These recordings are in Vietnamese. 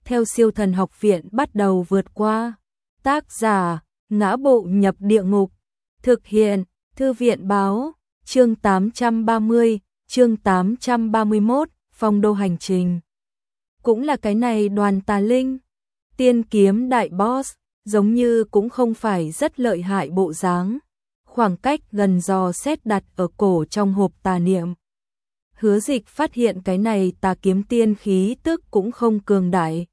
theo Siêu Thần Học Viện bắt đầu vượt qua. Tác giả: Ngã Bộ Nhập Địa Ngục. Thực hiện: Thư viện báo. Chương 830, chương 831, Phong Đô Hành Trình. Cũng là cái này Đoàn Tà Linh, tiên kiếm đại boss, giống như cũng không phải rất lợi hại bộ dáng. Khoảng cách gần dò xét đặt ở cổ trong hộp tà niệm. Hứa Dịch phát hiện cái này tà kiếm tiên khí tức cũng không cường đại.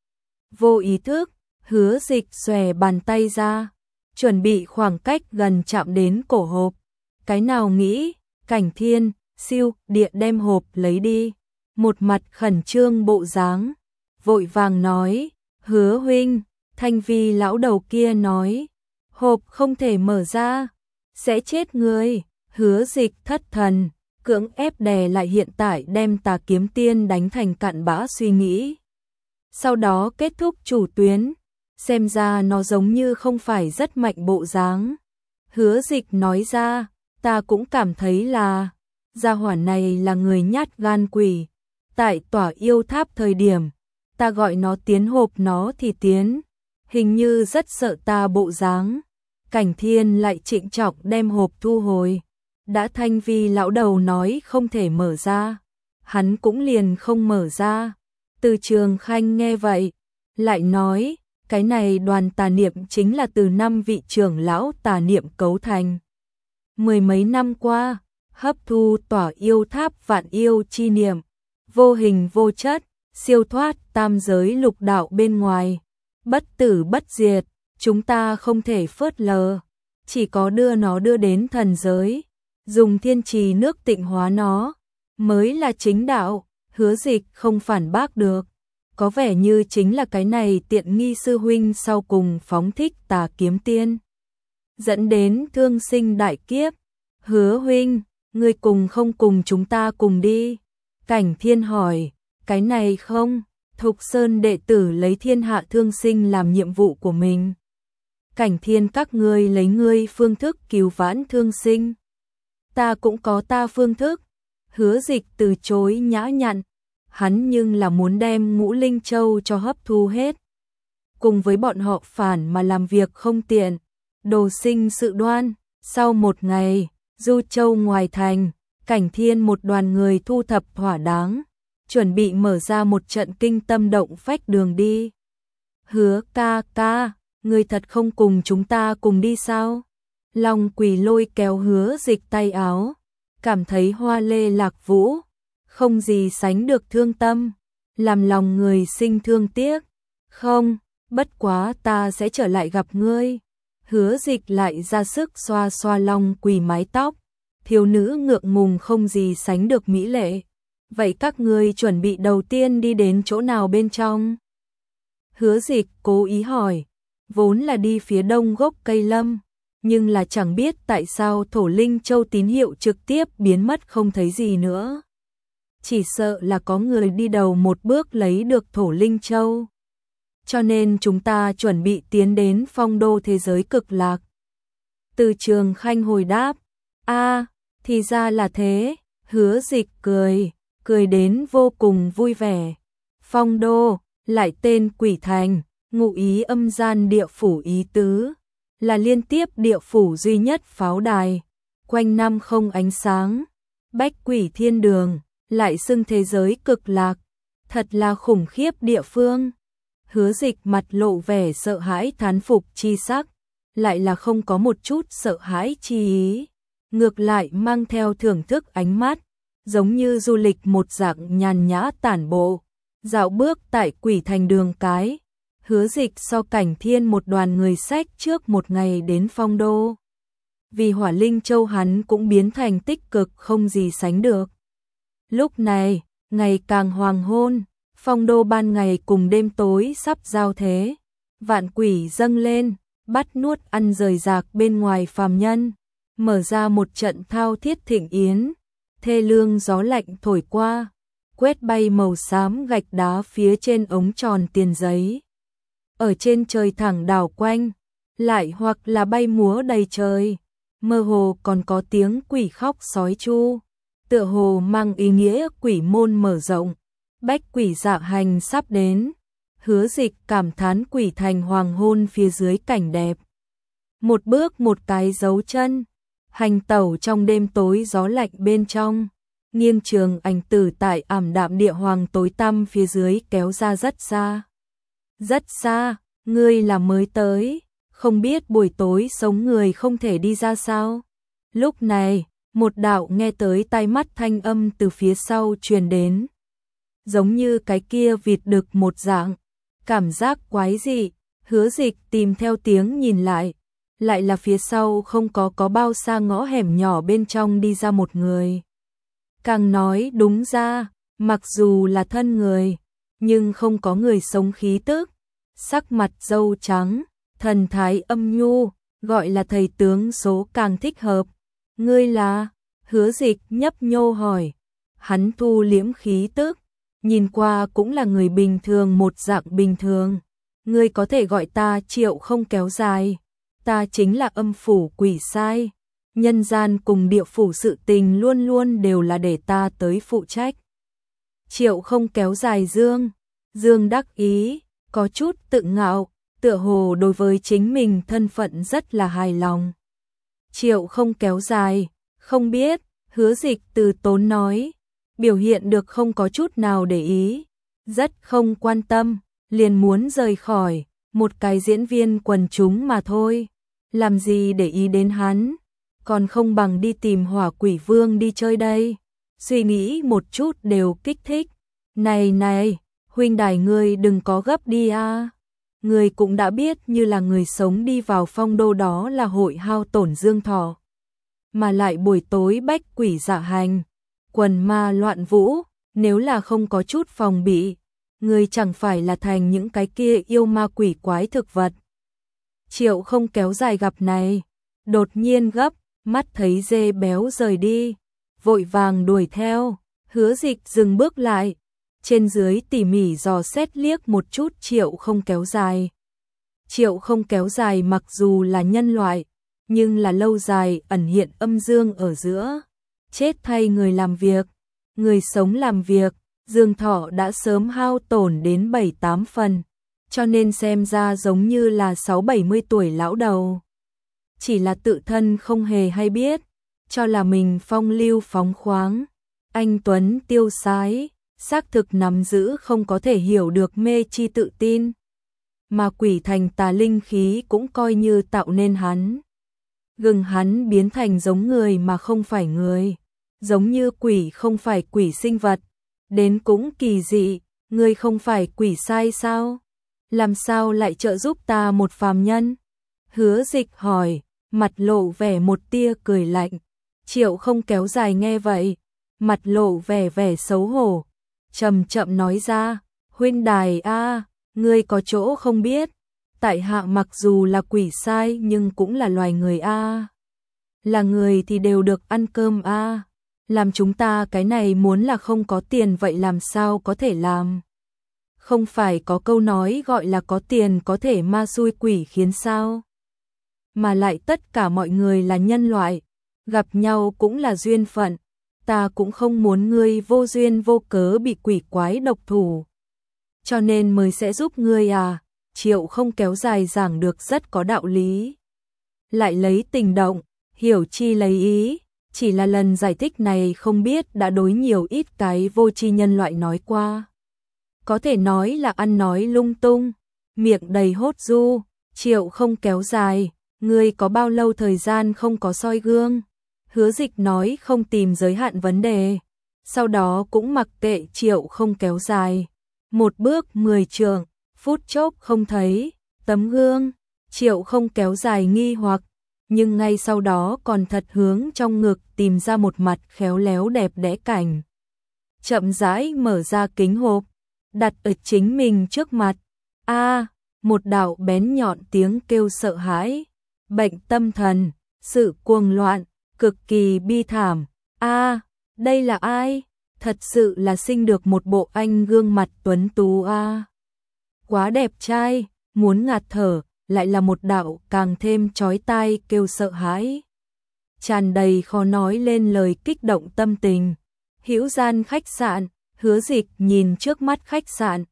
Vô ý thức, Hứa Dịch xòe bàn tay ra, chuẩn bị khoảng cách gần chạm đến cổ hộp. Cái nào nghĩ, Cảnh Thiên, siêu, địa đem hộp lấy đi. Một mặt khẩn trương bộ dáng, vội vàng nói, Hứa huynh, Thanh Vi lão đầu kia nói, hộp không thể mở ra, sẽ chết người. Hứa Dịch thất thần, cưỡng ép đè lại hiện tại đem tà kiếm tiên đánh thành cặn bã suy nghĩ. Sau đó kết thúc chủ tuyến, xem ra nó giống như không phải rất mạnh bộ dáng. Hứa Dịch nói ra, ta cũng cảm thấy là, gia hỏa này là người nhát gan quỷ. Tại tỏa yêu tháp thời điểm, ta gọi nó tiến hộp nó thì tiến, hình như rất sợ ta bộ dáng. Cảnh Thiên lại trịnh trọng đem hộp thu hồi. Đã Thanh Vi lão đầu nói không thể mở ra, hắn cũng liền không mở ra. Từ Trường Khanh nghe vậy, lại nói, cái này đoàn tà niệm chính là từ 5 vị trưởng lão tà niệm cấu thành. Mười mấy năm qua, hấp thu tỏa yêu tháp vạn yêu chi niệm, vô hình vô chất, siêu thoát tam giới lục đạo bên ngoài, bất tử bất diệt, chúng ta không thể phớt lờ, chỉ có đưa nó đưa đến thần giới, dùng thiên trì nước tịnh hóa nó, mới là chính đạo. Hứa Dịch không phản bác được, có vẻ như chính là cái này tiện nghi sư huynh sau cùng phóng thích tà kiếm tiên, dẫn đến thương sinh đại kiếp. Hứa huynh, ngươi cùng không cùng chúng ta cùng đi? Cảnh Thiên hỏi, cái này không, Thục Sơn đệ tử lấy thiên hạ thương sinh làm nhiệm vụ của mình. Cảnh Thiên, các ngươi lấy ngươi phương thức cứu vãn thương sinh, ta cũng có ta phương thức. Hứa Dịch từ chối nhã nhặn, hắn nhưng là muốn đem Ngũ Linh Châu cho hấp thu hết. Cùng với bọn họ phản mà làm việc không tiện, đồ sinh sự đoan. Sau một ngày, Du Châu ngoài thành, Cảnh Thiên một đoàn người thu thập thỏa đáng, chuẩn bị mở ra một trận kinh tâm động phách đường đi. Hứa ca ca, ngươi thật không cùng chúng ta cùng đi sao? Long Quỳ lôi kéo Hứa Dịch tay áo, cảm thấy hoa lê lạc vũ, không gì sánh được thương tâm, làm lòng người sinh thương tiếc. Không, bất quá ta sẽ trở lại gặp ngươi. Hứa Dịch lại ra sức xoa xoa Long Quỳ mái tóc, thiếu nữ ngượng ngùng không gì sánh được mỹ lệ. Vậy các ngươi chuẩn bị đầu tiên đi đến chỗ nào bên trong? Hứa Dịch cố ý hỏi, vốn là đi phía đông gốc cây lâm, nhưng là chẳng biết tại sao Thổ Linh Châu tín hiệu trực tiếp biến mất không thấy gì nữa. Chỉ sợ là có người đi đầu một bước lấy được Thổ Linh Châu. Cho nên chúng ta chuẩn bị tiến đến phong đô thế giới cực lạc. Từ Trường Khanh hồi đáp, thì ra là thế. Hứa Dịch cười đến vô cùng vui vẻ. Phong đô, lại tên Quỷ Thành, ngụ ý âm gian địa phủ ý tứ, là liên tiếp địa phủ duy nhất pháo đài, quanh năm không ánh sáng, bách quỷ thiên đường, lại xưng thế giới cực lạc, thật là khủng khiếp địa phương. Hứa Dịch mặt lộ vẻ sợ hãi thán phục chi sắc, lại là không có một chút sợ hãi chi ý, ngược lại mang theo thưởng thức ánh mắt, giống như du lịch một dạng nhàn nhã tản bộ, dạo bước tại Quỷ Thành đường cái. Hứa Dịch so Cảnh Thiên một đoàn người sách trước một ngày đến phong đô. Vì Hỏa Linh Châu hắn cũng biến thành tích cực không gì sánh được. Lúc này, ngày càng hoàng hôn, phong đô ban ngày cùng đêm tối sắp giao thế. Vạn quỷ dâng lên, bắt nuốt ăn rời rạc bên ngoài phàm nhân, mở ra một trận thao thiết thịnh yến. Thê lương gió lạnh thổi qua, quét bay màu xám gạch đá phía trên ống tròn tiền giấy. Ở trên trời thẳng đảo quanh, lại hoặc là bay múa đầy trời, mơ hồ còn có tiếng quỷ khóc sói chu, tựa hồ mang ý nghĩa quỷ môn mở rộng, bách quỷ dạ hành sắp đến. Hứa Dịch cảm thán quỷ thành hoàng hôn phía dưới cảnh đẹp. Một bước một cái dấu chân, hành tẩu trong đêm tối gió lạnh bên trong, nghiêng trường ảnh tử tại ảm đạm địa hoàng tối tăm phía dưới kéo ra rất xa. Rất xa, ngươi là mới tới, không biết buổi tối sống người không thể đi ra sao. Lúc này, một đạo nghe tới tai mắt thanh âm từ phía sau truyền đến. Giống như cái kia vịt đực một dạng, cảm giác quái dị, Hứa Dịch tìm theo tiếng nhìn lại là phía sau không có bao xa ngõ hẻm nhỏ bên trong đi ra một người. Càng nói đúng ra, mặc dù là thân người, nhưng không có người sống khí tức, sắc mặt râu trắng, thần thái âm nhu, gọi là thầy tướng số càng thích hợp. Ngươi là? Hứa Dịch nhấp nhô hỏi. Hắn thu liễm khí tức, nhìn qua cũng là người bình thường một dạng bình thường. Ngươi có thể gọi ta Triệu không kéo dài. Ta chính là âm phủ quỷ sai. Nhân gian cùng địa phủ sự tình luôn luôn đều là để ta tới phụ trách. Triệu không kéo dài Dương đắc ý, có chút tự ngạo, tựa hồ đối với chính mình thân phận rất là hài lòng. Triệu không kéo dài, không biết, Hứa Dịch từ tốn nói, biểu hiện được không có chút nào để ý, rất không quan tâm, liền muốn rời khỏi, một cái diễn viên quần chúng mà thôi, làm gì để ý đến hắn, còn không bằng đi tìm Hỏa Quỷ Vương đi chơi đây, suy nghĩ một chút đều kích thích. Này, huynh đài ngươi đừng có gấp đi a. Ngươi cũng đã biết như là người sống đi vào phong đô đó là hội hao tổn dương thọ. Mà lại buổi tối bách quỷ dạ hành, quần ma loạn vũ, nếu là không có chút phòng bị, ngươi chẳng phải là thành những cái kia yêu ma quỷ quái thực vật. Triệu không kéo dài gặp này, đột nhiên gấp, mắt thấy dê béo rời đi, vội vàng đuổi theo, Hứa Dịch dừng bước lại, trên dưới tỉ mỉ dò xét liếc một chút Triệu không kéo dài. Triệu không kéo dài mặc dù là nhân loại, nhưng là lâu dài ẩn hiện âm dương ở giữa, chết thay người làm việc, người sống làm việc, dương thọ đã sớm hao tổn đến 7-8 phần, cho nên xem ra giống như là 6-70 tuổi lão đầu. Chỉ là tự thân không hề hay biết, cho là mình phong lưu phóng khoáng, anh tuấn tiêu sái, xác thực nắm giữ không có thể hiểu được mê chi tự tin. Mà quỷ thành tà linh khí cũng coi như tạo nên hắn. Gừng hắn biến thành giống người mà không phải người, giống như quỷ không phải quỷ sinh vật, đến cũng kỳ dị, ngươi không phải quỷ sai sao? Làm sao lại trợ giúp ta một phàm nhân? Hứa Dịch hỏi, mặt lộ vẻ một tia cười lạnh. Triệu không kéo dài nghe vậy, mặt lộ vẻ xấu hổ, chậm chậm nói ra, huynh đài a, ngươi có chỗ không biết, tại hạ mặc dù là quỷ sai nhưng cũng là loài người a. Là người thì đều được ăn cơm a. Làm chúng ta cái này muốn là không có tiền vậy làm sao có thể làm? Không phải có câu nói gọi là có tiền có thể ma xui quỷ khiến sao? Mà lại tất cả mọi người là nhân loại, gặp nhau cũng là duyên phận, ta cũng không muốn ngươi vô duyên vô cớ bị quỷ quái độc thủ. Cho nên mới sẽ giúp ngươi à, Triệu không kéo dài giảng được rất có đạo lý. Lại lấy tình động, hiểu chi lấy ý, chỉ là lần giải thích này không biết đã đối nhiều ít cái vô tri nhân loại nói qua. Có thể nói là ăn nói lung tung, miệng đầy hốt du, Triệu không kéo dài, ngươi có bao lâu thời gian không có soi gương? Hứa Dịch nói không tìm giới hạn vấn đề, sau đó cũng mặc kệ Triệu không kéo dài. Một bước 10 trượng, phút chốc không thấy, tấm gương, Triệu không kéo dài nghi hoặc, nhưng ngay sau đó còn thật hướng trong ngực tìm ra một mặt khéo léo đẹp đẽ cảnh. Chậm rãi mở ra kính hộp, đặt ở chính mình trước mặt. A, một đạo bén nhọn tiếng kêu sợ hãi, bệnh tâm thần, sự cuồng loạn, cực kỳ bi thảm. A, đây là ai? Thật sự là sinh được một bộ anh gương mặt tuấn tú a. Quá đẹp trai, muốn ngạt thở, lại là một đạo càng thêm chói tai kêu sợ hãi. Tràn đầy khó nói lên lời kích động tâm tình. Hữu Gian khách sạn, Hứa Dịch nhìn trước mắt khách sạn,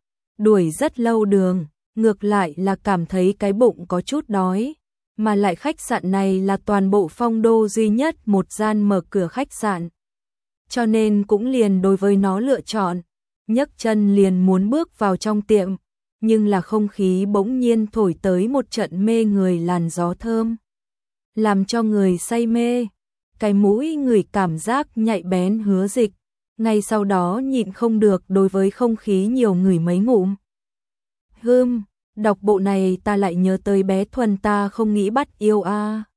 đuổi rất lâu đường, ngược lại là cảm thấy cái bụng có chút đói, mà lại khách sạn này là toàn bộ Phong Đô duy nhất một gian mở cửa khách sạn. Cho nên cũng liền đối với nó lựa chọn, nhấc chân liền muốn bước vào trong tiệm, nhưng là không khí bỗng nhiên thổi tới một trận mê người làn gió thơm, làm cho người say mê. Cái mũi người cảm giác nhạy bén Hứa Dịch, ngay sau đó nhịn không được đối với không khí nhiều người mấy ngụm. Đọc bộ này ta lại nhớ tới bé Thuần ta không nghĩ bắt yêu a.